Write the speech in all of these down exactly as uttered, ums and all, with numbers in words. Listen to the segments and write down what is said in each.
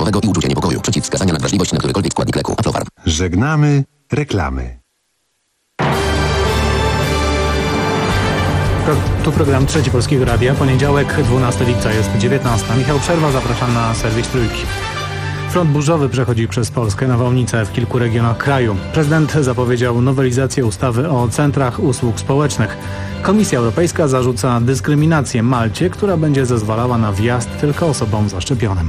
nerwowego i uczucia niepokoju. Przeciwwskazania na wrażliwość na którykolwiek składnik leku. Aflofarm. Żegnamy reklamy. Tu program Trzeci Polskiego Radia. Poniedziałek, dwunastego lipca, jest dziewiętnasta. Michał Przerwa, zapraszam na serwis Trójki. Front burzowy przechodzi przez Polskę, nawałnice w kilku regionach kraju. Prezydent zapowiedział nowelizację ustawy o centrach usług społecznych. Komisja Europejska zarzuca dyskryminację Malcie, która będzie zezwalała na wjazd tylko osobom zaszczepionym.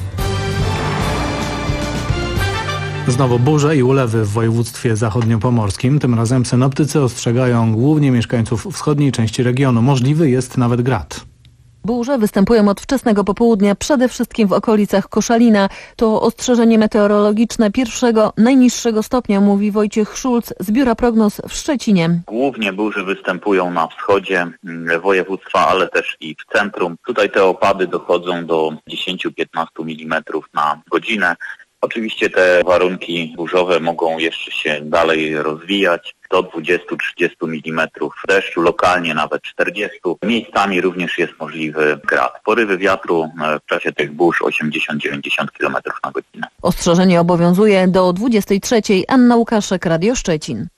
Znowu burze i ulewy w województwie zachodniopomorskim. Tym razem synoptycy ostrzegają głównie mieszkańców wschodniej części regionu. Możliwy jest nawet grad. Burze występują od wczesnego popołudnia, przede wszystkim w okolicach Koszalina. To ostrzeżenie meteorologiczne pierwszego, najniższego stopnia, mówi Wojciech Szulc z Biura Prognoz w Szczecinie. Głównie burze występują na wschodzie województwa, ale też i w centrum. Tutaj te opady dochodzą do dziesięć do piętnastu milimetrów na godzinę. Oczywiście te warunki burzowe mogą jeszcze się dalej rozwijać do dwudziestu do trzydziestu milimetrów deszczu, lokalnie nawet czterdziestu. Miejscami również jest możliwy grad. Porywy wiatru w czasie tych burz osiemdziesiąt do dziewięćdziesięciu kilometrów na godzinę. Ostrzeżenie obowiązuje do dwudziestej trzeciej. Anna Łukaszek, Radio Szczecin.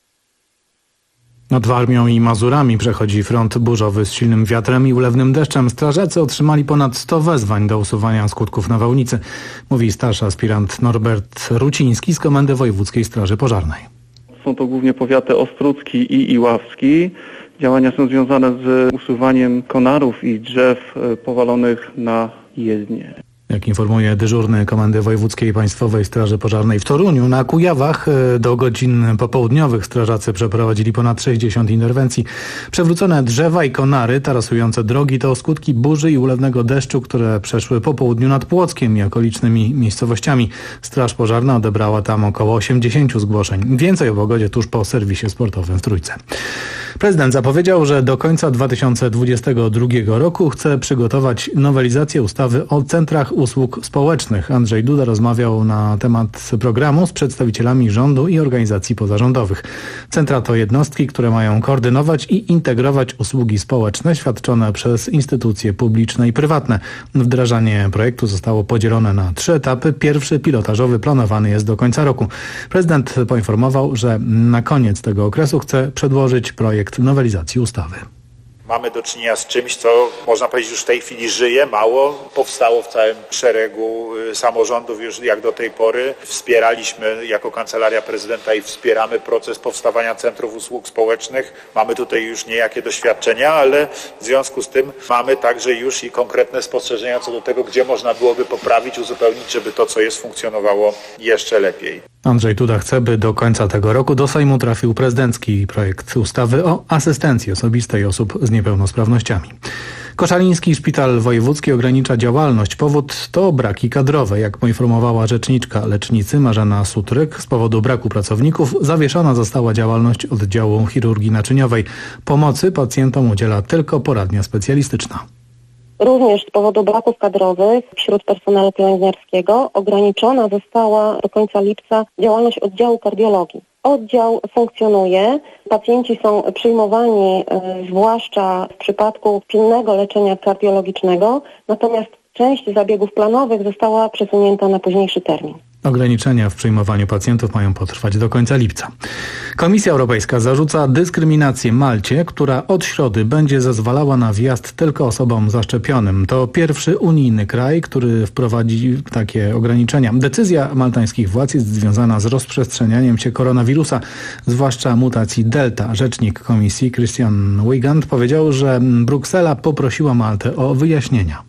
Nad Warmią i Mazurami przechodzi front burzowy z silnym wiatrem i ulewnym deszczem. Strażacy otrzymali ponad sto wezwań do usuwania skutków nawałnicy, mówi starszy aspirant Norbert Ruciński z Komendy Wojewódzkiej Straży Pożarnej. Są to głównie powiaty ostródzki i iławski. Działania są związane z usuwaniem konarów i drzew powalonych na jezdnię. Jak informuje dyżurny Komendy Wojewódzkiej Państwowej Straży Pożarnej w Toruniu, na Kujawach do godzin popołudniowych strażacy przeprowadzili ponad sześćdziesiąt interwencji. Przewrócone drzewa i konary tarasujące drogi to skutki burzy i ulewnego deszczu, które przeszły po południu nad Płockiem i okolicznymi miejscowościami. Straż Pożarna odebrała tam około osiemdziesięciu zgłoszeń. Więcej o pogodzie tuż po serwisie sportowym w Trójce. Prezydent zapowiedział, że do końca dwa tysiące dwudziestego drugiego roku chce przygotować nowelizację ustawy o centrach usług społecznych. Andrzej Duda rozmawiał na temat programu z przedstawicielami rządu i organizacji pozarządowych. Centra to jednostki, które mają koordynować i integrować usługi społeczne świadczone przez instytucje publiczne i prywatne. Wdrażanie projektu zostało podzielone na trzy etapy. Pierwszy, pilotażowy, planowany jest do końca roku. Prezydent poinformował, że na koniec tego okresu chce przedłożyć projekt nowelizacji ustawy. Mamy do czynienia z czymś, co można powiedzieć już w tej chwili żyje, mało. Powstało w całym szeregu samorządów już jak do tej pory. Wspieraliśmy jako Kancelaria Prezydenta i wspieramy proces powstawania centrów usług społecznych. Mamy tutaj już niejakie doświadczenia, ale w związku z tym mamy także już i konkretne spostrzeżenia co do tego, gdzie można byłoby poprawić, uzupełnić, żeby to, co jest, funkcjonowało jeszcze lepiej. Andrzej Duda chce, by do końca tego roku do Sejmu trafił prezydencki projekt ustawy o asystencji osobistej osób z niepełnosprawnościami. Koszaliński Szpital Wojewódzki ogranicza działalność. Powód to braki kadrowe. Jak poinformowała rzeczniczka lecznicy Marzena Sutryk, z powodu braku pracowników zawieszona została działalność oddziału chirurgii naczyniowej. Pomocy pacjentom udziela tylko poradnia specjalistyczna. Również z powodu braków kadrowych wśród personelu pielęgniarskiego ograniczona została do końca lipca działalność oddziału kardiologii. Oddział funkcjonuje, pacjenci są przyjmowani y, zwłaszcza w przypadku pilnego leczenia kardiologicznego, natomiast część zabiegów planowych została przesunięta na późniejszy termin. Ograniczenia w przyjmowaniu pacjentów mają potrwać do końca lipca. Komisja Europejska zarzuca dyskryminację Malcie, która od środy będzie zezwalała na wjazd tylko osobom zaszczepionym. To pierwszy unijny kraj, który wprowadzi takie ograniczenia. Decyzja maltańskich władz jest związana z rozprzestrzenianiem się koronawirusa, zwłaszcza mutacji Delta. Rzecznik Komisji Christian Wiegand powiedział, że Bruksela poprosiła Maltę o wyjaśnienia.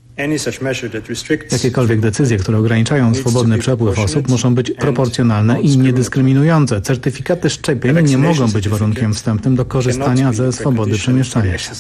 Jakiekolwiek decyzje, które ograniczają swobodny przepływ osób, muszą być proporcjonalne i niedyskryminujące. Certyfikaty szczepień nie mogą być warunkiem wstępnym do korzystania ze swobody przemieszczania się.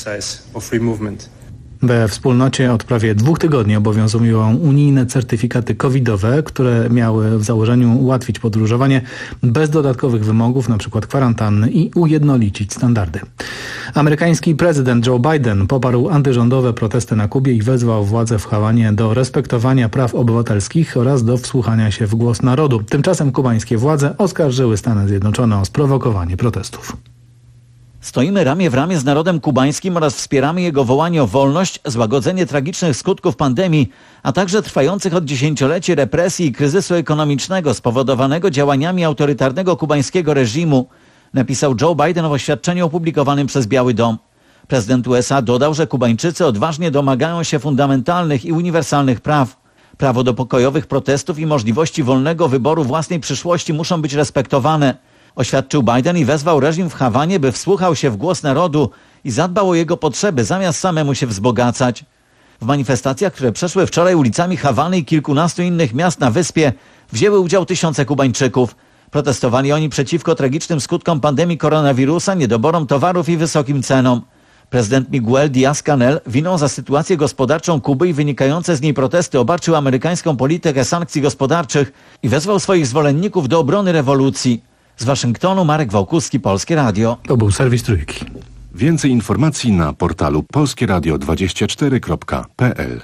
We wspólnocie od prawie dwóch tygodni obowiązują unijne certyfikaty covidowe, które miały w założeniu ułatwić podróżowanie bez dodatkowych wymogów, np. kwarantanny, i ujednolicić standardy. Amerykański prezydent Joe Biden poparł antyrządowe protesty na Kubie i wezwał władze w Hawanie do respektowania praw obywatelskich oraz do wsłuchania się w głos narodu. Tymczasem kubańskie władze oskarżyły Stany Zjednoczone o sprowokowanie protestów. Stoimy ramię w ramię z narodem kubańskim oraz wspieramy jego wołanie o wolność, złagodzenie tragicznych skutków pandemii, a także trwających od dziesięcioleci represji i kryzysu ekonomicznego spowodowanego działaniami autorytarnego kubańskiego reżimu, napisał Joe Biden w oświadczeniu opublikowanym przez Biały Dom. Prezydent U S A dodał, że Kubańczycy odważnie domagają się fundamentalnych i uniwersalnych praw. Prawo do pokojowych protestów i możliwości wolnego wyboru własnej przyszłości muszą być respektowane, oświadczył Biden i wezwał reżim w Hawanie, by wsłuchał się w głos narodu i zadbał o jego potrzeby, zamiast samemu się wzbogacać. W manifestacjach, które przeszły wczoraj ulicami Hawany i kilkunastu innych miast na wyspie, wzięły udział tysiące Kubańczyków. Protestowali oni przeciwko tragicznym skutkom pandemii koronawirusa, niedoborom towarów i wysokim cenom. Prezydent Miguel Díaz-Canel winą za sytuację gospodarczą Kuby i wynikające z niej protesty obarczył amerykańską politykę sankcji gospodarczych i wezwał swoich zwolenników do obrony rewolucji. Z Waszyngtonu Marek Wałkuski, Polskie Radio. To był serwis Trójki. Więcej informacji na portalu polskie radio dwadzieścia cztery kropka p l.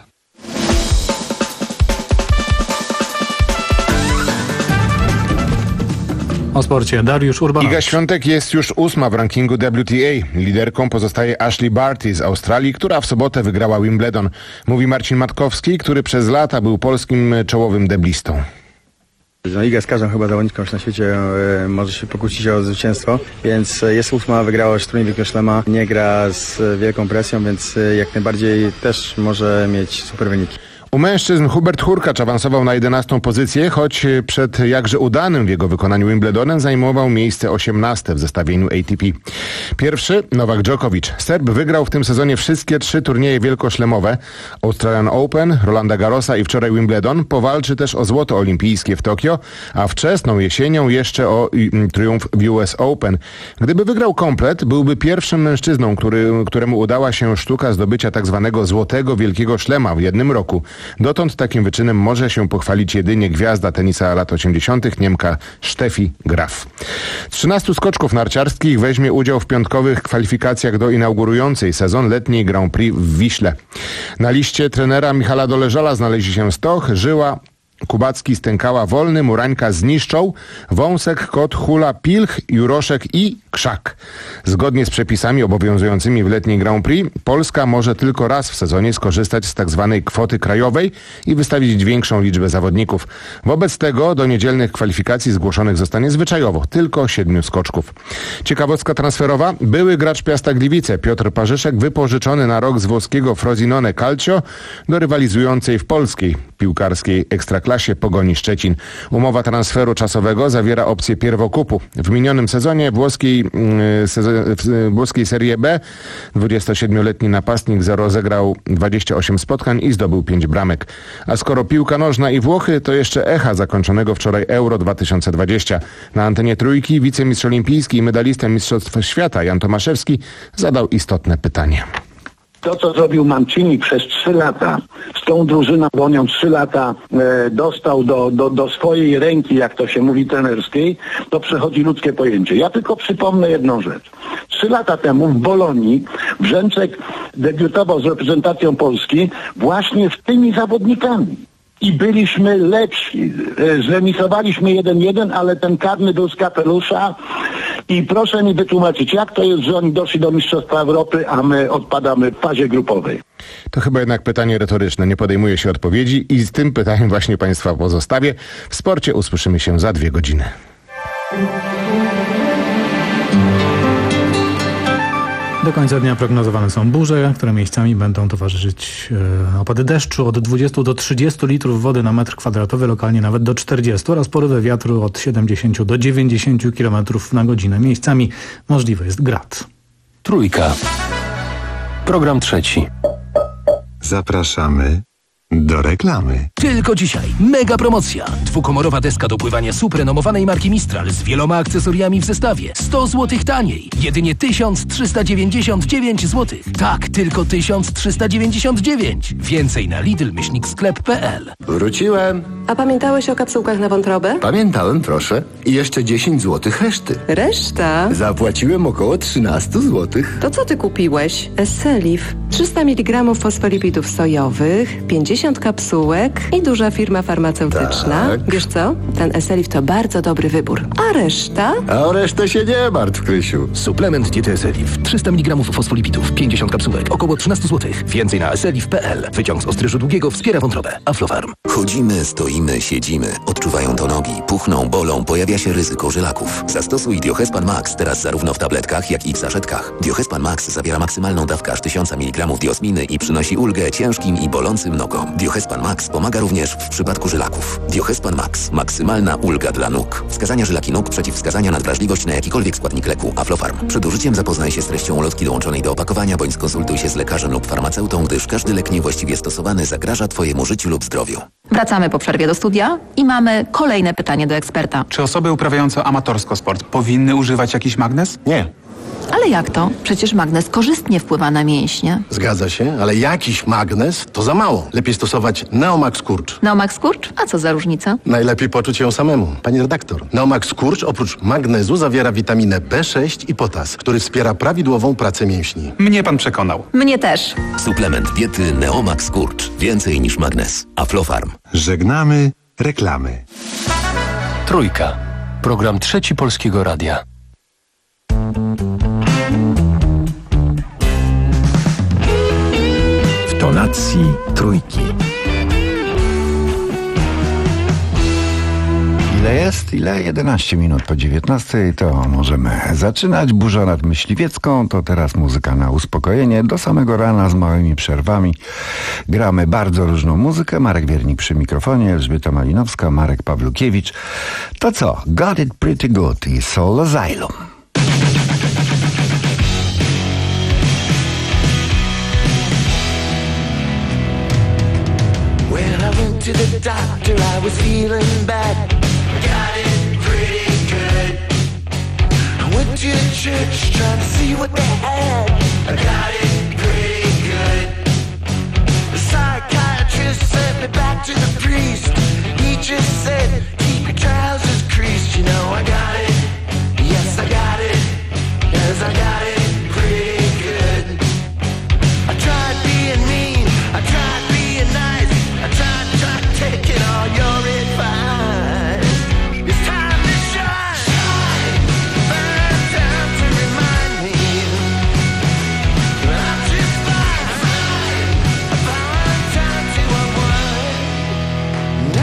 O sporcie Dariusz Urbanowicz. Iga Świątek jest już ósma w rankingu W T A. Liderką pozostaje Ashley Barty z Australii, która w sobotę wygrała Wimbledon. Mówi Marcin Matkowski, który przez lata był polskim czołowym deblistą. No, Iga z każdą chyba zawodniczką na świecie e, może się pokłócić o zwycięstwo, więc jest ósma, wygrała już turniej Wielkiego Szlema, nie gra z wielką presją, więc jak najbardziej też może mieć super wyniki. U mężczyzn Hubert Hurkacz awansował na jedenastą pozycję, choć przed jakże udanym w jego wykonaniu Wimbledonem zajmował miejsce osiemnaste w zestawieniu A T P. Pierwszy Nowak Djokovic. Serb wygrał w tym sezonie wszystkie trzy turnieje wielkoszlemowe. Australian Open, Rolanda Garrosa i wczoraj Wimbledon. Powalczy też o złoto olimpijskie w Tokio, a wczesną jesienią jeszcze o triumf w U S Open. Gdyby wygrał komplet, byłby pierwszym mężczyzną, który, któremu udała się sztuka zdobycia tak zwanego złotego wielkiego szlema w jednym roku. Dotąd takim wyczynem może się pochwalić jedynie gwiazda tenisa lat osiemdziesiątych, Niemka Steffi Graf. trzynastu skoczków narciarskich weźmie udział w piątkowych kwalifikacjach do inaugurującej sezon letniej Grand Prix w Wiśle. Na liście trenera Michala Doleżala znaleźli się Stoch, Żyła, Kubacki, Stękała, Wolny, Murańka, Zniszczą, Wąsek, Kot, Hula, Pilch, Juroszek i Krzak. Zgodnie z przepisami obowiązującymi w letniej Grand Prix, Polska może tylko raz w sezonie skorzystać z tak zwanej kwoty krajowej i wystawić większą liczbę zawodników. Wobec tego do niedzielnych kwalifikacji zgłoszonych zostanie zwyczajowo tylko siedmiu skoczków. Ciekawostka transferowa. Były gracz Piasta Gliwice Piotr Parzyszek wypożyczony na rok z włoskiego Frosinone Calcio do rywalizującej w polskiej piłkarskiej ekstraklasie Pogoni Szczecin. Umowa transferu czasowego zawiera opcję pierwokupu. W minionym sezonie włoskiej, sezonie, w włoskiej Serie B dwudziestosiedmioletni napastnik rozegrał dwadzieścia osiem spotkań i zdobył pięć bramek. A skoro piłka nożna i Włochy, to jeszcze echa zakończonego wczoraj Euro dwa tysiące dwadzieścia. Na antenie Trójki wicemistrz olimpijski i medalista Mistrzostw Świata Jan Tomaszewski zadał istotne pytanie. To, co zrobił Mancini przez trzy lata, z tą drużyną, bo on ją trzy lata e, dostał do, do, do swojej ręki, jak to się mówi, trenerskiej, to przechodzi ludzkie pojęcie. Ja tylko przypomnę jedną rzecz. Trzy lata temu w Bolonii Brzęczek debiutował z reprezentacją Polski właśnie z tymi zawodnikami. I byliśmy lepsi. Zremisowaliśmy jeden jeden, ale ten karny był z kapelusza. I proszę mi wytłumaczyć, jak to jest, że oni doszli do Mistrzostwa Europy, a my odpadamy w fazie grupowej. To chyba jednak pytanie retoryczne, nie podejmuje się odpowiedzi i z tym pytaniem właśnie Państwa pozostawię. W sporcie usłyszymy się za dwie godziny. Do końca dnia prognozowane są burze, które miejscami będą towarzyszyć e, opady deszczu od dwudziestu do trzydziestu litrów wody na metr kwadratowy, lokalnie nawet do czterdziestu oraz porywy wiatru od siedemdziesięciu do dziewięćdziesięciu kilometrów na godzinę. Miejscami możliwy jest grad. Trójka. Program trzeci. Zapraszamy do reklamy. Tylko dzisiaj mega promocja. Dwukomorowa deska do pływania SUP renomowanej marki Mistral z wieloma akcesoriami w zestawie. sto złotych taniej. Jedynie tysiąc trzysta dziewięćdziesiąt dziewięć złotych. Tak, tylko tysiąc trzysta dziewięćdziesiąt dziewięć. Więcej na lidl myślnik sklep kropka p l. Wróciłem. A pamiętałeś o kapsułkach na wątrobę? Pamiętałem, proszę. I jeszcze dziesięć złotych reszty. Reszta? Zapłaciłem około trzynaście złotych. To co ty kupiłeś? Esselif. trzysta miligramów fosfolipidów sojowych, pięćdziesiąt kapsułek i duża firma farmaceutyczna. Tak. Wiesz co? Ten Esselif to bardzo dobry wybór. A reszta? A o resztę się nie martw, Krysiu. Suplement diety Esselif. trzysta miligramów fosfolipidów, pięćdziesiąt kapsułek, około trzynaście złotych. Więcej na esselif kropka p l. Wyciąg z ostryżu długiego wspiera wątrobę. Aflofarm. Chodzimy, stoimy, siedzimy. Odczuwają to nogi. Puchną, bolą, pojawia się ryzyko żylaków. Zastosuj Diohespan Max teraz zarówno w tabletkach, jak i w saszetkach. Diohespan Max zawiera maksymalną dawkę aż tysiąc miligramów diosminy i przynosi ulgę ciężkim i bolącym nogom. Diohespan Max pomaga również w przypadku żylaków. Diohespan Max. Maksymalna ulga dla nóg. Wskazania żylaki nóg, przeciwwskazania na wrażliwość na jakikolwiek składnik leku. Aflofarm. Przed użyciem zapoznaj się z treścią ulotki dołączonej do opakowania, bądź skonsultuj się z lekarzem lub farmaceutą, gdyż każdy lek niewłaściwie stosowany zagraża Twojemu życiu lub zdrowiu. Wracamy po przerwie do studia i mamy kolejne pytanie do eksperta. Czy osoby uprawiające amatorsko sport powinny używać jakiś magnez? Nie. Ale jak to? Przecież magnez korzystnie wpływa na mięśnie. Zgadza się, ale jakiś magnez to za mało. Lepiej stosować Neomax Kurcz. Neomax Kurcz? A co za różnica? Najlepiej poczuć ją samemu. Pani redaktor, Neomax Kurcz oprócz magnezu zawiera witaminę B sześć i potas, który wspiera prawidłową pracę mięśni. Mnie pan przekonał. Mnie też. Suplement diety Neomax Kurcz. Więcej niż magnez. Aflofarm. Żegnamy reklamy. Trójka. Program Trzeci Polskiego Radia. W tonacji trójki. Ile jest? Ile? jedenaście minut po dziewiętnastej. To możemy zaczynać. Burza nad Myśliwiecką. To teraz muzyka na uspokojenie. Do samego rana z małymi przerwami. Gramy bardzo różną muzykę. Marek Wiernik przy mikrofonie, Elżbieta Malinowska, Marek Pawlukiewicz. To co? Got It Pretty Good i Soul Asylum. To the doctor, I was feeling bad. Got it pretty good. I went to the church trying to see what they had. I got it pretty good. The psychiatrist sent me back to the priest. He just said, keep your trousers creased. You know I got it. Yes, I got it. Yes, I got it pretty good. I tried being mean. I tried being nice. I tried, tried taking all your advice. It's time to shine. Shine. Third time to remind me I'm just fine. Fine. A fine time to unwind.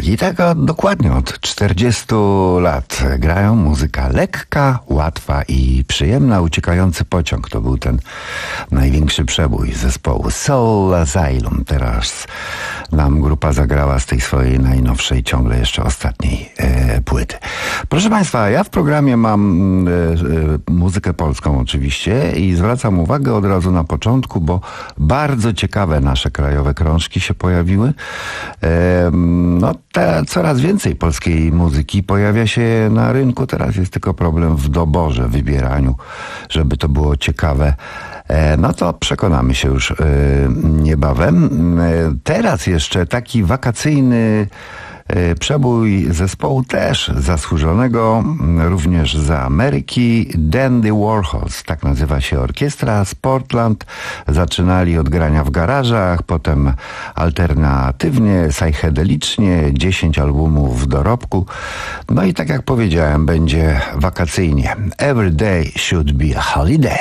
Tak, i tak od, dokładnie od czterdziestu lat grają muzyka lekka, łatwa i przyjemna. Uciekający pociąg to był ten największy przebój zespołu Soul Asylum. Teraz nam grupa zagrała z tej swojej najnowszej, ciągle jeszcze ostatniej e, płyty. Proszę Państwa, ja w programie mam e, e, muzykę polską oczywiście i zwracam uwagę od razu na początku, bo bardzo ciekawe nasze krajowe krążki się pojawiły. E, no, te, coraz więcej polskiej muzyki pojawia się na rynku. Teraz jest tylko problem w doborze, wybieraniu, żeby to było ciekawe. E, no to przekonamy się już e, niebawem. E, teraz jeszcze taki wakacyjny przebój zespołu też zasłużonego również za Ameryki, Dandy Warhols, tak nazywa się orkiestra z Portland. Zaczynali od grania w garażach, potem alternatywnie, psychedelicznie, dziesięć albumów w dorobku. No i tak jak powiedziałem, będzie wakacyjnie. Every day should be a holiday.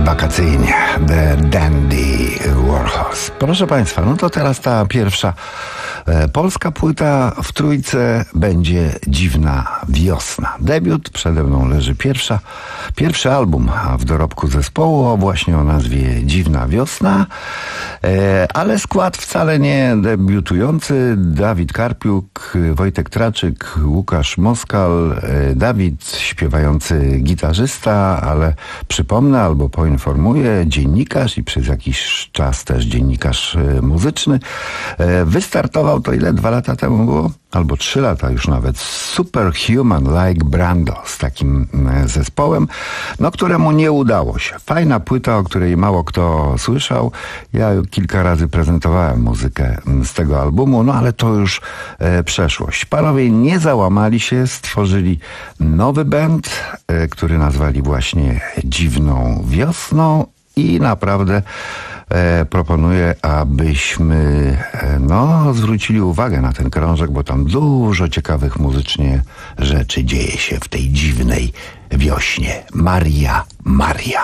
wakacyjnie. The Dandy Warhols. Proszę Państwa, no to teraz ta pierwsza e, polska płyta w trójce będzie Dziwna Wiosna. Debiut, przede mną leży pierwsza, pierwszy album w dorobku zespołu, właśnie o nazwie Dziwna Wiosna, e, ale skład wcale nie debiutujący. Dawid Karpiuk, Wojtek Traczyk, Łukasz Moskal, e, Dawid śpiewający gitarzysta, ale przypomnę albo poinformuję, dziennikarz i przez jakiś czas też dziennikarz muzyczny. Wystartował to ile? Dwa lata temu było? Albo trzy lata już nawet. Superhuman Like Brando z takim zespołem, no któremu nie udało się. Fajna płyta, o której mało kto słyszał. Ja kilka razy prezentowałem muzykę z tego albumu, no ale to już e, przeszłość. Panowie nie załamali się, stworzyli nowy band, e, który nazwali właśnie Dziwną Wiosną i naprawdę E, proponuję, abyśmy e, no, zwrócili uwagę na ten krążek, bo tam dużo ciekawych muzycznie rzeczy dzieje się w tej dziwnej wiośnie. Maria, Maria.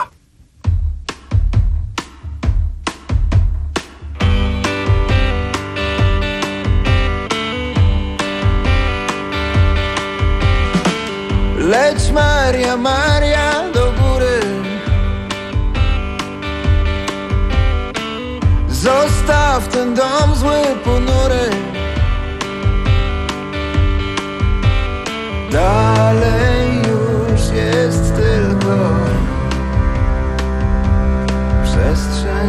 Leć Maria, Maria do góry, zostaw ten dom zły, ponury. Dalej już jest tylko przestrzeń.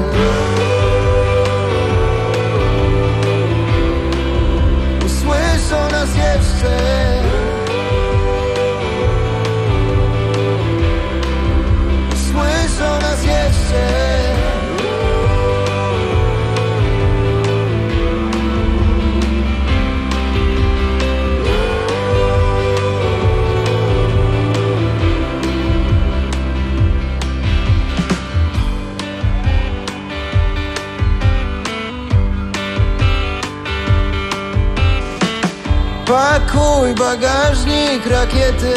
Usłyszą nas jeszcze. Usłyszą nas jeszcze. Pakuj bagażnik, rakiety.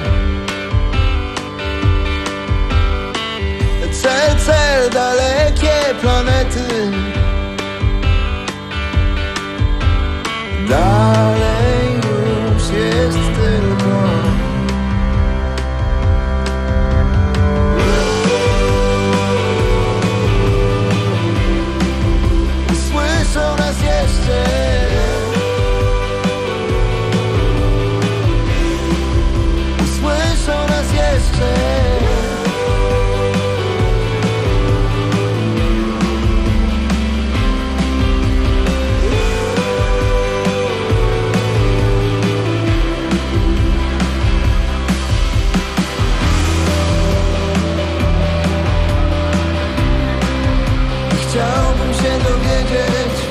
Cel, cel, dalekie planety. Dalej już jest tylko usłyszą nas jeszcze. Chciałbym się dowiedzieć,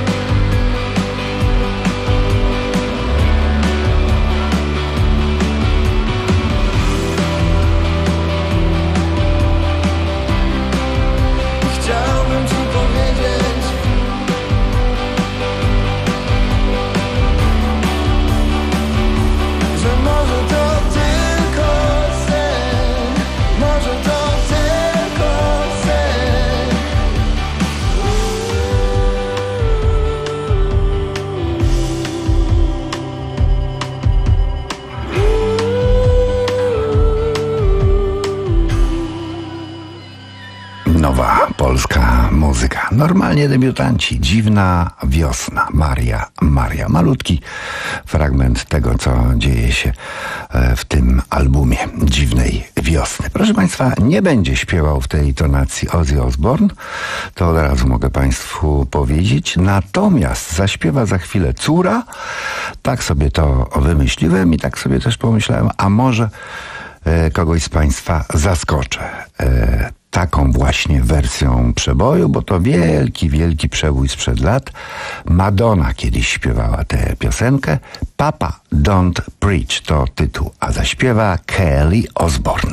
chciałbym ci powiedzieć, że może to tylko sen, może to tylko sen. Nowa polska muzyka. Normalnie debiutanci. Dziwna Wiosna. Maria, Maria. Malutki fragment tego, co dzieje się w tym albumie Dziwnej Wiosny. Proszę Państwa, nie będzie śpiewał w tej tonacji Ozzy Osbourne. To od razu mogę Państwu powiedzieć. Natomiast zaśpiewa za chwilę córa. Tak sobie to wymyśliłem i tak sobie też pomyślałem, a może e, kogoś z Państwa zaskoczę. E, taką właśnie wersją przeboju, bo to wielki, wielki przebój sprzed lat. Madonna kiedyś śpiewała tę piosenkę. Papa Don't Preach to tytuł, a zaśpiewa Kelly Osbourne.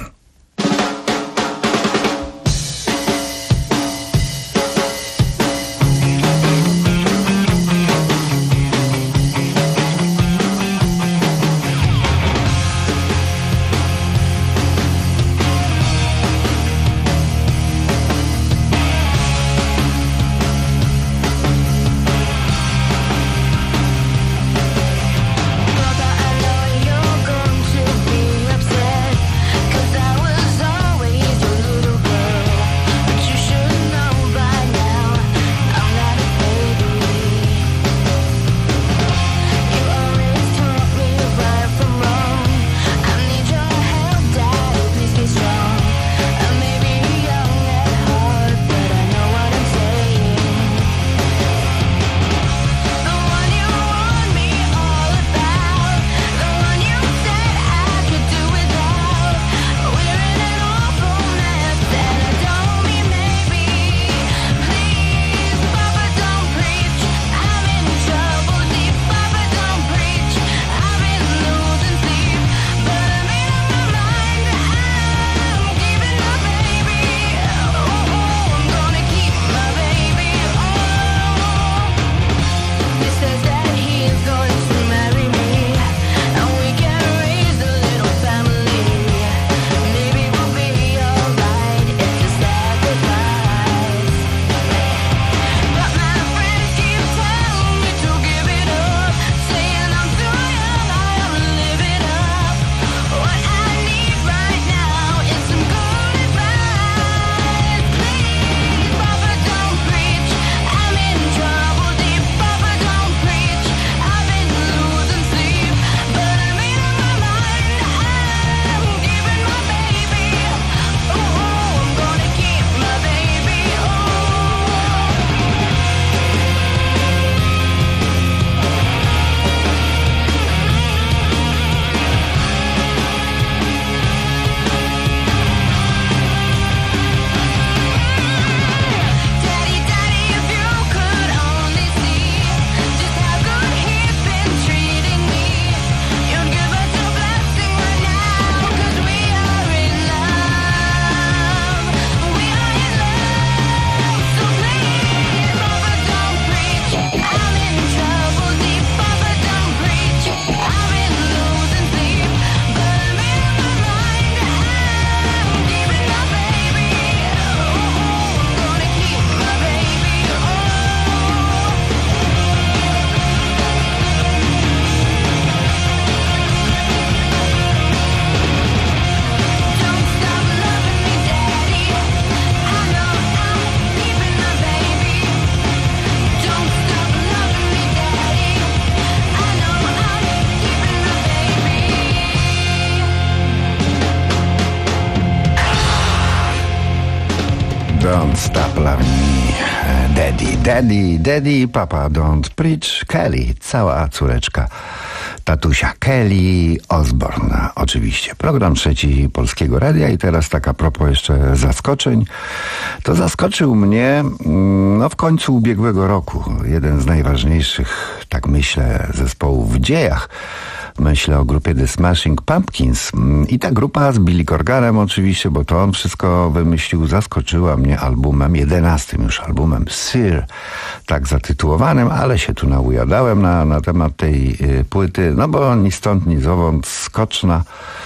Don't Stop Loving Me, Daddy, Daddy, Daddy, Papa Don't Preach, Kelly, cała córeczka tatusia Kelly Osbourne, oczywiście. Program trzeci Polskiego Radia i teraz tak a propos jeszcze zaskoczeń. To zaskoczył mnie no w końcu ubiegłego roku. Jeden z najważniejszych, tak myślę, zespołów w dziejach. Myślę o grupie The Smashing Pumpkins. I ta grupa z Billy Corganem oczywiście, bo to on wszystko wymyślił, zaskoczyła mnie albumem, jedenastym już albumem Sir, tak zatytułowanym, ale się tu naujadałem na, na temat tej y, płyty, no bo ni stąd, ni zowąd, skoczna,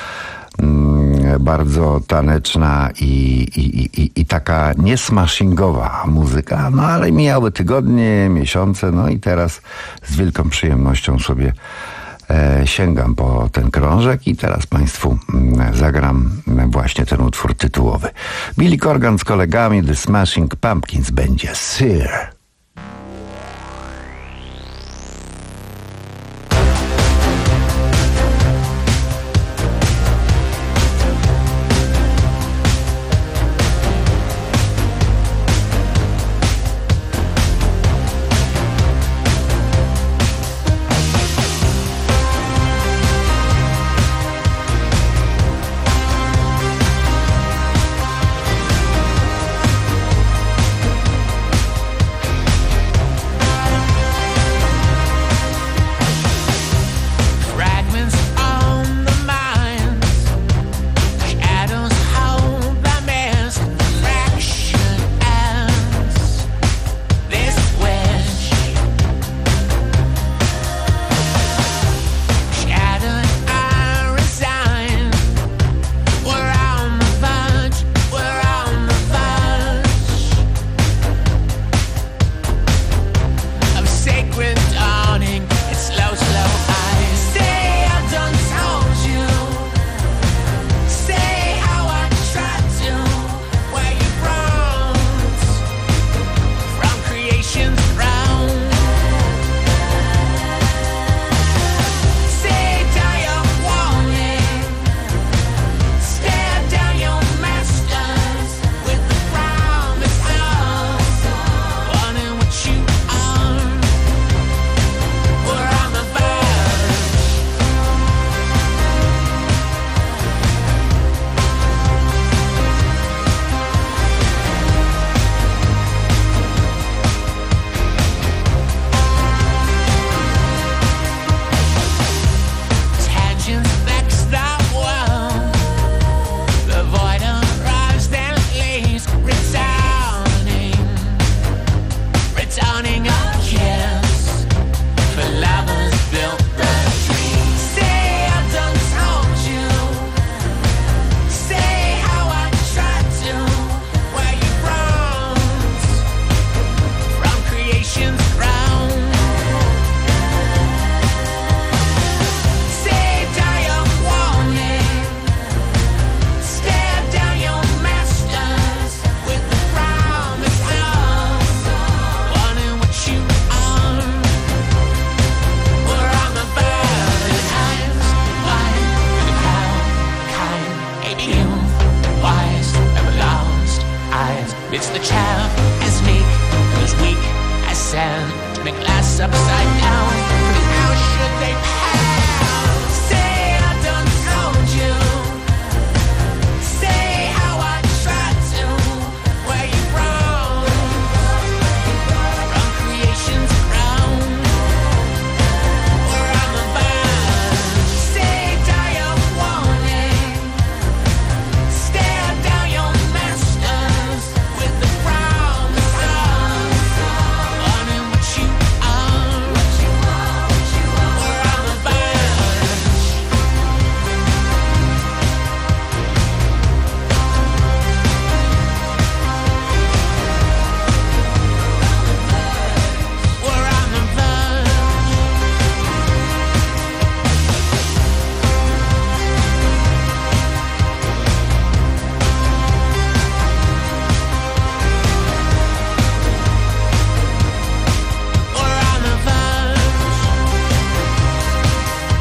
mm, bardzo taneczna i, i, i, i taka niesmashingowa muzyka, no ale mijały tygodnie, miesiące, no i teraz z wielką przyjemnością sobie sięgam po ten krążek i teraz Państwu zagram właśnie ten utwór tytułowy. Billy Corgan z kolegami The Smashing Pumpkins będzie Sir.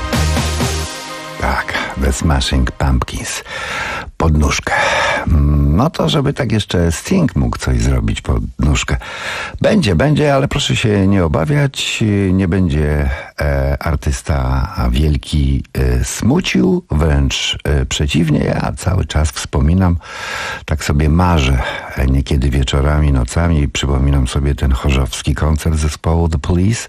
Smashing Pumpkins. Podnóżkę. no to żeby tak jeszcze Sting mógł coś zrobić pod nóżkę. Będzie, będzie, ale proszę się nie obawiać, nie będzie e, artysta wielki e, smucił, wręcz e, przeciwnie, ja cały czas wspominam, tak sobie marzę, e, niekiedy wieczorami, nocami, przypominam sobie ten chorzowski koncert zespołu The Police.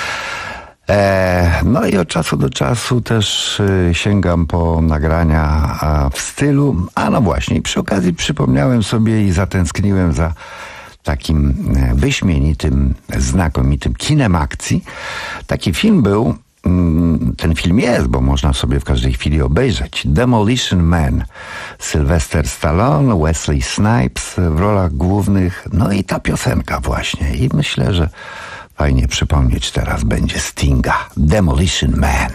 E, no i od czasu do czasu też e, sięgam po nagrania a, w stylu, a no właśnie, i przy okazji przypomniałem sobie i zatęskniłem za takim e, wyśmienitym, znakomitym kinem akcji. Taki film był, mm, ten film jest, bo można sobie w każdej chwili obejrzeć. Demolition Man. Sylvester Stallone, Wesley Snipes w rolach głównych, no i ta piosenka właśnie. I myślę, że fajnie przypomnieć teraz będzie Stinga. Demolition Man.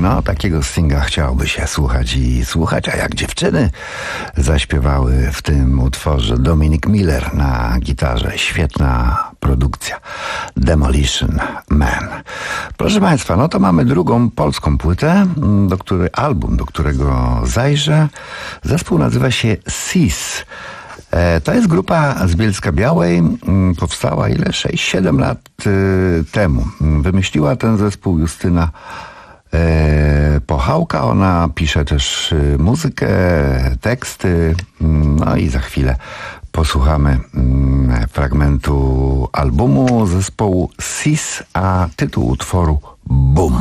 No, takiego stinga chciałoby się słuchać i słuchać, a jak dziewczyny zaśpiewały w tym utworze Dominic Miller na gitarze. Świetna produkcja. Demolition Man. Proszę Państwa, no to mamy drugą polską płytę, do której, album, do którego zajrzę. Zespół nazywa się Sis. To jest grupa z Bielska-Białej, powstała ile? sześć siedem lat temu. Wymyśliła ten zespół Justyna Pochałka. Ona pisze też muzykę, teksty, no i za chwilę posłuchamy fragmentu albumu zespołu Sis, a tytuł utworu Boom.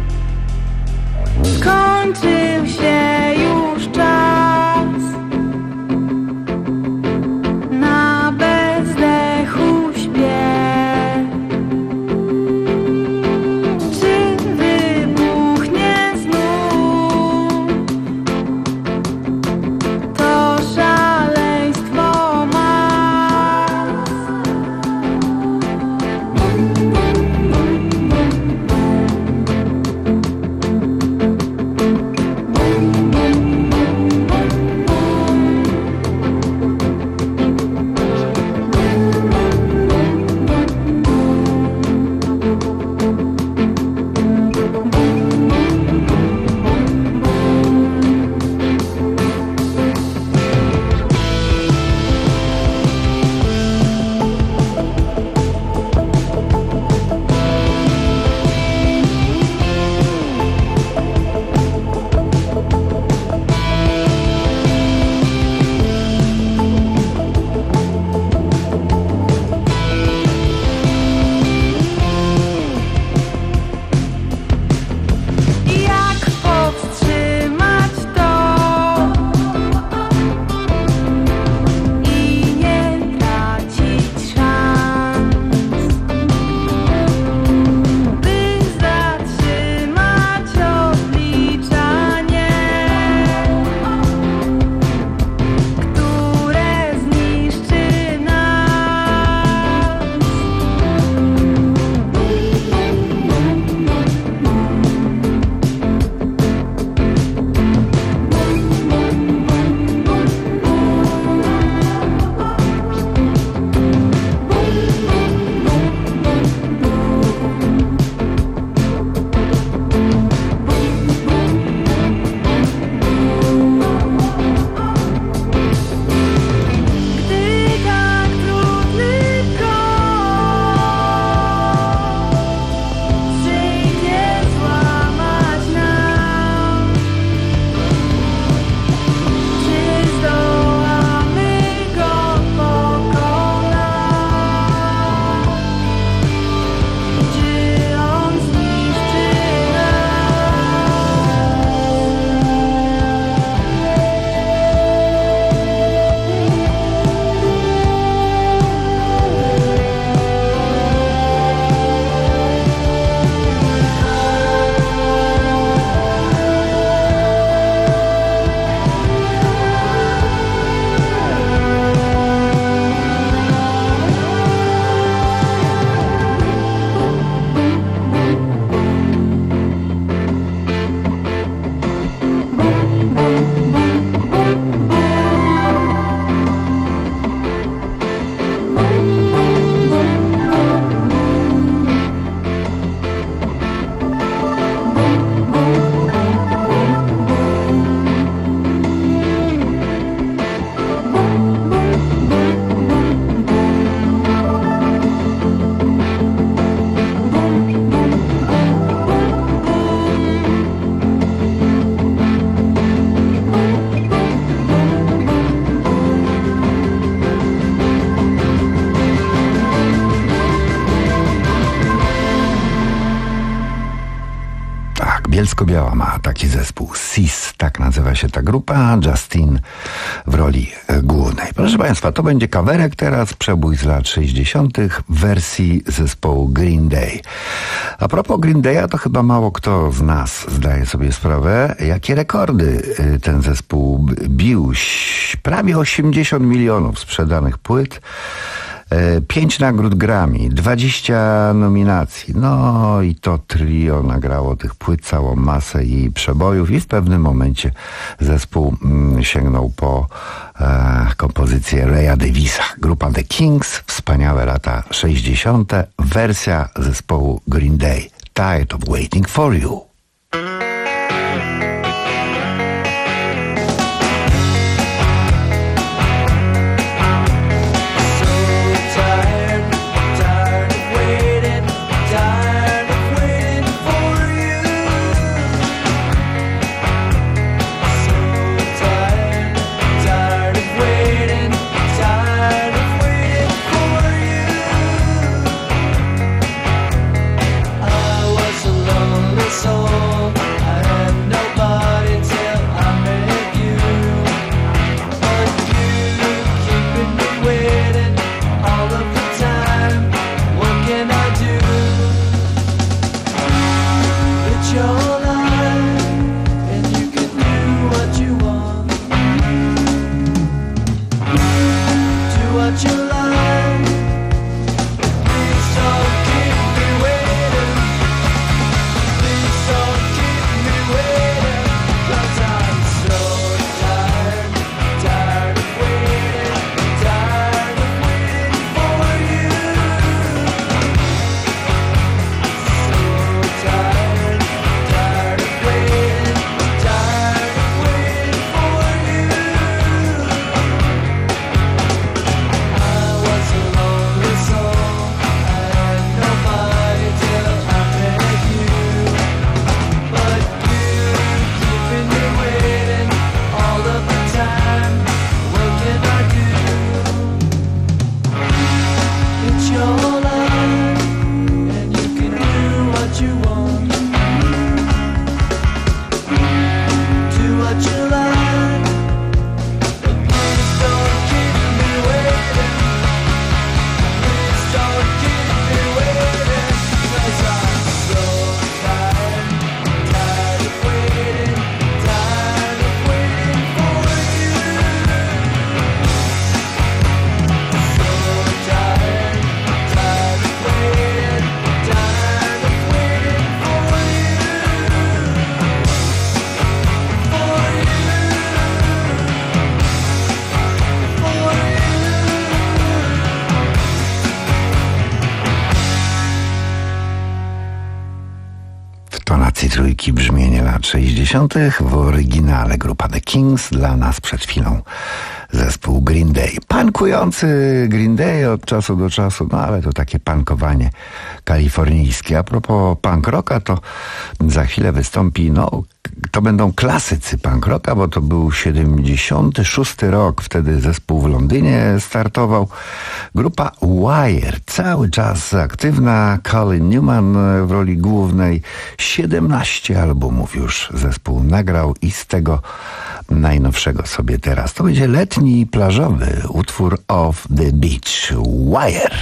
Skończył się już czas Niebiesko-biała ma taki zespół. Sis, tak nazywa się ta grupa. Justin w roli głównej. Proszę Państwa, to będzie kawerek teraz, przebój z lat sześćdziesiątych w wersji zespołu Green Day. A propos Green Day'a, to chyba mało kto z nas zdaje sobie sprawę, jakie rekordy ten zespół bił. Prawie osiemdziesiąt milionów sprzedanych płyt, pięć nagród Grammy, dwadzieścia nominacji. No i to trio nagrało tych płyt całą masę i przebojów i w pewnym momencie zespół mm, sięgnął po e, kompozycję Raya Davisa. Grupa The Kings, wspaniałe lata sześćdziesiąte, wersja zespołu Green Day. Tired of Waiting for You. Trójki brzmienie lat sześćdziesiątych w oryginale grupa The Kings, dla nas przed chwilą zespół Green Day. Punkujący Green Day od czasu do czasu, no ale to takie punkowanie kalifornijskie. A propos punk rocka, to za chwilę wystąpi, no to będą klasycy punk rocka, bo to był siedemdziesiąty szósty rok, wtedy zespół w Londynie startował. Grupa Wire, cały czas aktywna, Colin Newman w roli głównej, siedemnaście albumów już zespół nagrał i z tego najnowszego sobie teraz. To będzie letni, plażowy utwór Off the Beach, Wire.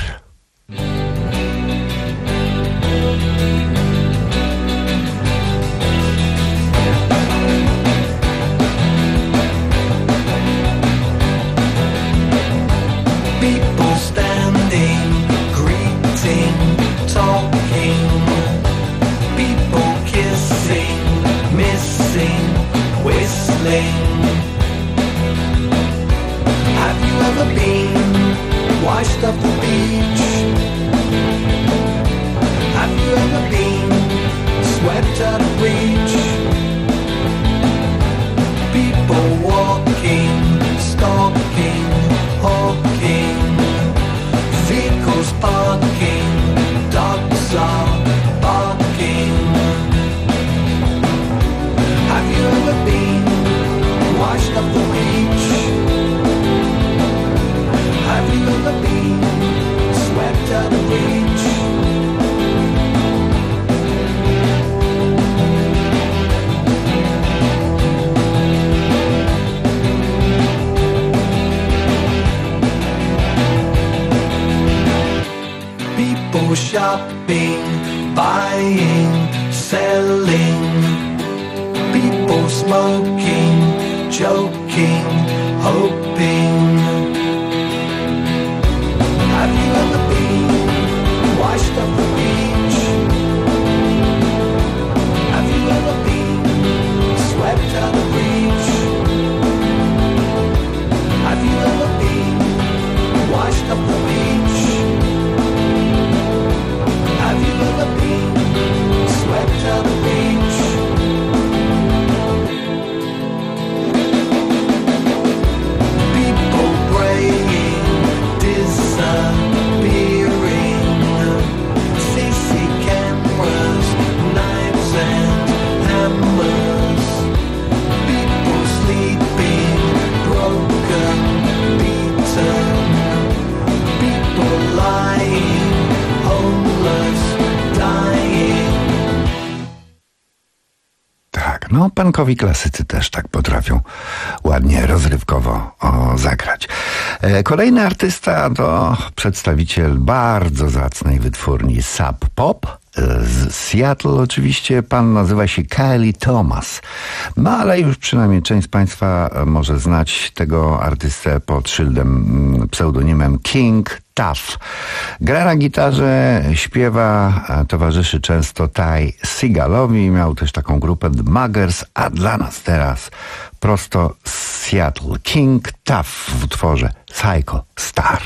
Have you ever been washed off the beach? Have you ever been swept out of reach? People walking, stalking, hawking, vehicles parking, dogs are barking. Have you ever been washed off the beach? Have you ever been swept out of reach? shopping, buying, selling, people smoking, joking, hoping. Have you ever been washed up the beach? Have you ever been swept out of reach? Have you ever been washed up the beach? Have you ever been swept out of reach? People praying, disappearing, C C cameras, knives and hammers, people sleeping, broken, beaten, people lying, homeless, dying. Tak, no punkowi klasycy też tak potrafią ładnie, rozrywkowo o, zagrać. E, kolejny artysta to przedstawiciel bardzo zacnej wytwórni Sub Pop z Seattle oczywiście. Pan nazywa się Kylie Thomas. No ale już przynajmniej część z Państwa może znać tego artystę pod szyldem, pseudonimem King Tuff. Gra na gitarze, śpiewa, towarzyszy często Ty Segalowi. Miał też taką grupę The Muggers, a dla nas teraz prosto z Seattle King Tuff w utworze Psycho Star.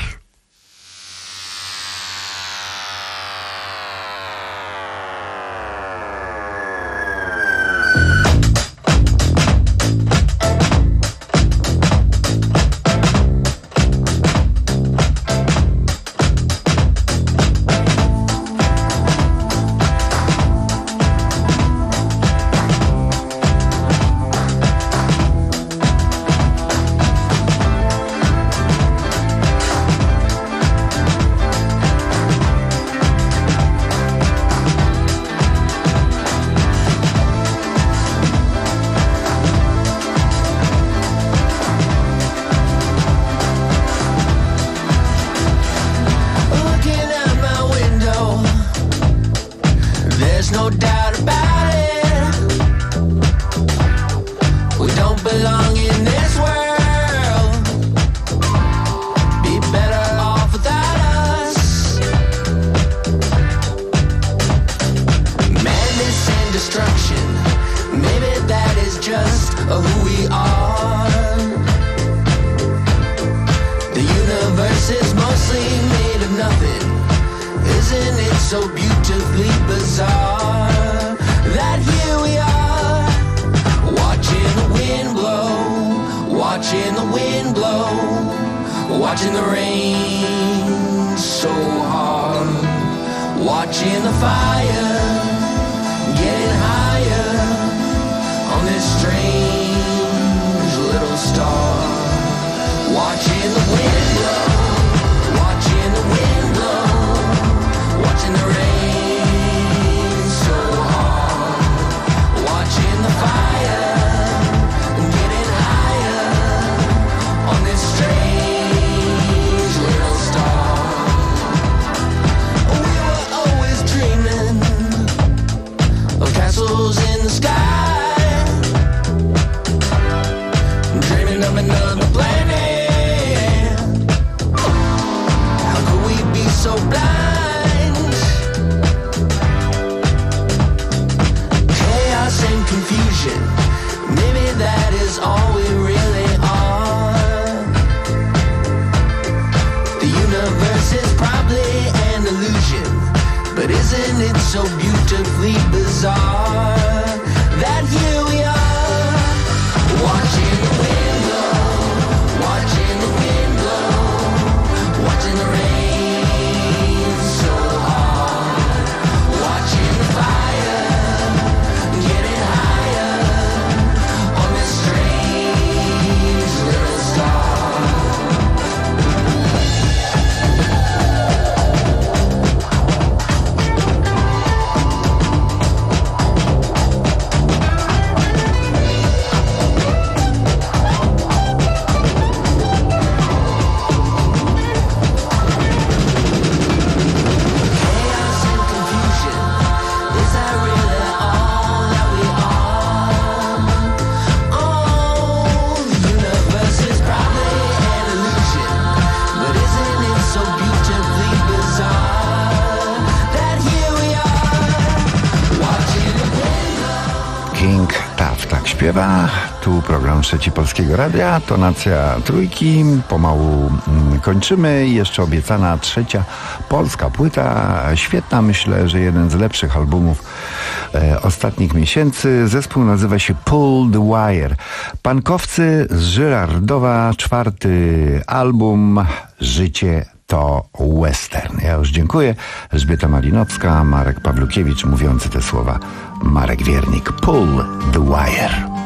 śpiewa. Tu program Trzeci Polskiego Radia, tonacja trójki. Pomału mm, kończymy. Jeszcze obiecana trzecia polska płyta. Świetna, myślę, że jeden z lepszych albumów e, ostatnich miesięcy. Zespół nazywa się Pull the Wire. Pankowcy z Żyrardowa, czwarty album Życie to western. Ja już dziękuję. Elżbieta Malinowska, Marek Pawlukiewicz, mówiący te słowa Marek Wiernik. Pull the wire.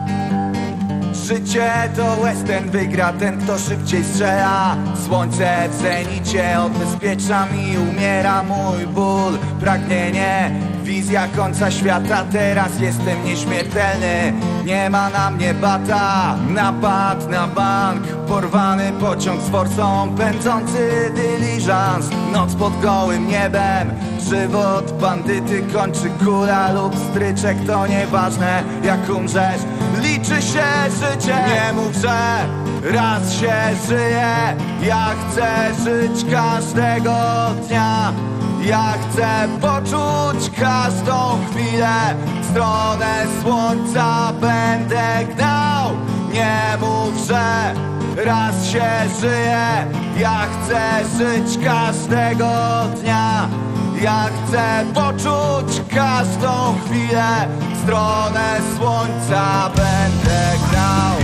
Życie to western, wygra ten, kto szybciej strzela. Słońce w zenicie, odbezpiecza mi, umiera mój ból. Pragnienie, wizja końca świata, teraz jestem nieśmiertelny. Nie ma na mnie bata, napad na bank, porwany pociąg z forsą, pędzący dyliżans. Noc pod gołym niebem, żywot bandyty kończy kula lub stryczek. To nieważne jak umrzesz, liczy się życie. Nie mów, że raz się żyje. Ja chcę żyć każdego dnia. Ja chcę poczuć każdą chwilę. W stronę słońca będę gnał. Nie mów, że raz się żyje. Ja chcę żyć każdego dnia. Ja chcę poczuć każdą chwilę. W stronę słońca będę gnał.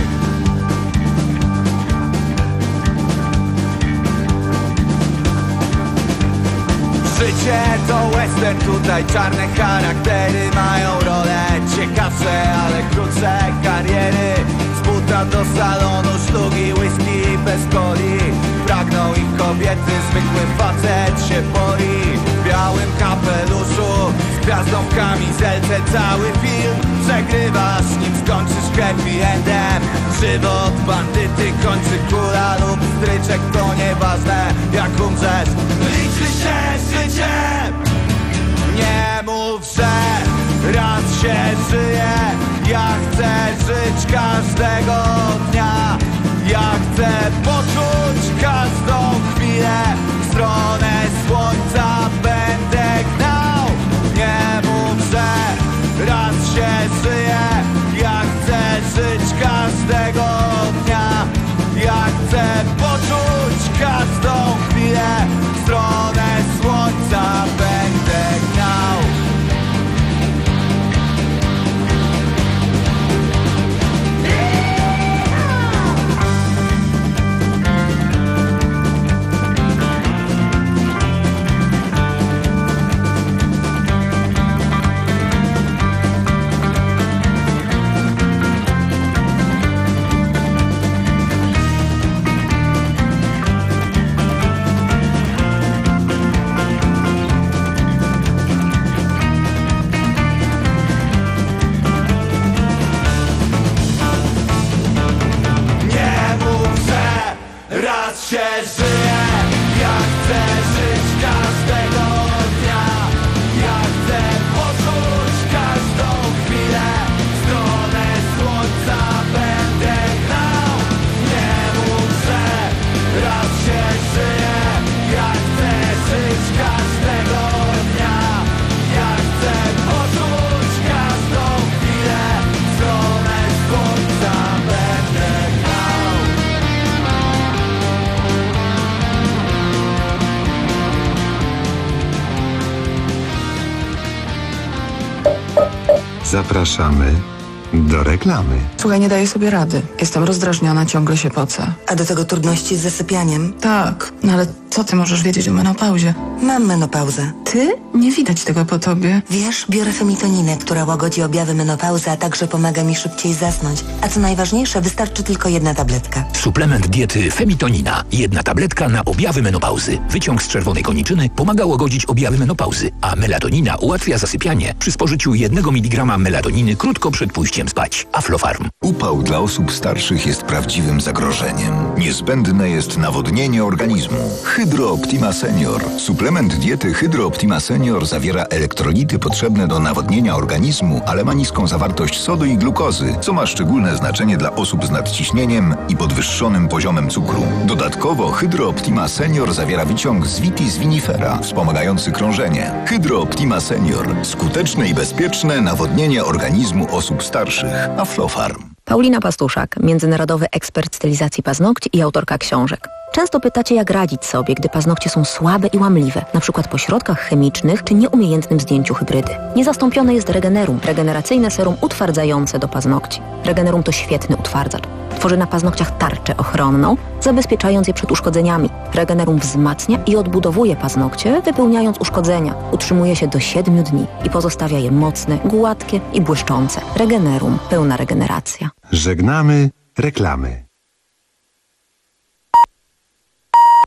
Życie to western, tutaj czarne charaktery mają rolę ciekawsze, ale krótsze kariery. Z buta do salonu, szlugi, whisky bez coli. Pragną ich kobiety, zwykły facet się boi. W białym kapeluszu, z gwiazdą w kamizelce. Cały film przegrywasz, nim skończysz happy endem. Żywot bandyty kończy kula lub stryczek. To nieważne jak umrzesz, liczy się życie. Nie mów, że raz się żyje. Ja chcę żyć każdego dnia. Ja chcę poczuć każdą chwilę. W stronę słońca będę gnał. Nie mów, że raz się żyje. Ja chcę żyć każdego dnia. Ja chcę poczuć każdą chwilę. W stronę słońca będę gnał. Zapraszamy do reklamy. Słuchaj, nie daję sobie rady. Jestem rozdrażniona, ciągle się pocę. A do tego trudności z zasypianiem? Tak, no ale co ty możesz wiedzieć o menopauzie? Mam menopauzę. Ty? Nie widać tego po tobie. Wiesz, biorę femitoninę, która łagodzi objawy menopauzy, a także pomaga mi szybciej zasnąć. A co najważniejsze, wystarczy tylko jedna tabletka. Suplement diety Femitonina. Jedna tabletka na objawy menopauzy. Wyciąg z czerwonej koniczyny pomaga łagodzić objawy menopauzy, a melatonina ułatwia zasypianie przy spożyciu jednego miligrama melatoniny krótko przed pójściem spać. Aflofarm. Upał dla osób starszych jest prawdziwym zagrożeniem. Niezbędne jest nawodnienie organizmu. Hydro Optima Senior. Suplement diety Hydro Optima Senior zawiera elektrolity potrzebne do nawodnienia organizmu, ale ma niską zawartość sodu i glukozy, co ma szczególne znaczenie dla osób z nadciśnieniem, i podwyższonym poziomem cukru. Dodatkowo Hydro Optima Senior zawiera wyciąg z Vitis vinifera, wspomagający krążenie. Hydro Optima Senior. Skuteczne i bezpieczne nawodnienie organizmu osób starszych. Aflofarm. Paulina Pastuszak, międzynarodowy ekspert stylizacji paznokci i autorka książek. Często pytacie, jak radzić sobie, gdy paznokcie są słabe i łamliwe, na przykład po środkach chemicznych czy nieumiejętnym zdjęciu hybrydy. Niezastąpione jest Regenerum, regeneracyjne serum utwardzające do paznokci. Regenerum to świetny utwardzacz. Tworzy na paznokciach tarczę ochronną, zabezpieczając je przed uszkodzeniami. Regenerum wzmacnia i odbudowuje paznokcie, wypełniając uszkodzenia. Utrzymuje się do siedmiu dni i pozostawia je mocne, gładkie i błyszczące. Regenerum. Pełna regeneracja. Żegnamy reklamy.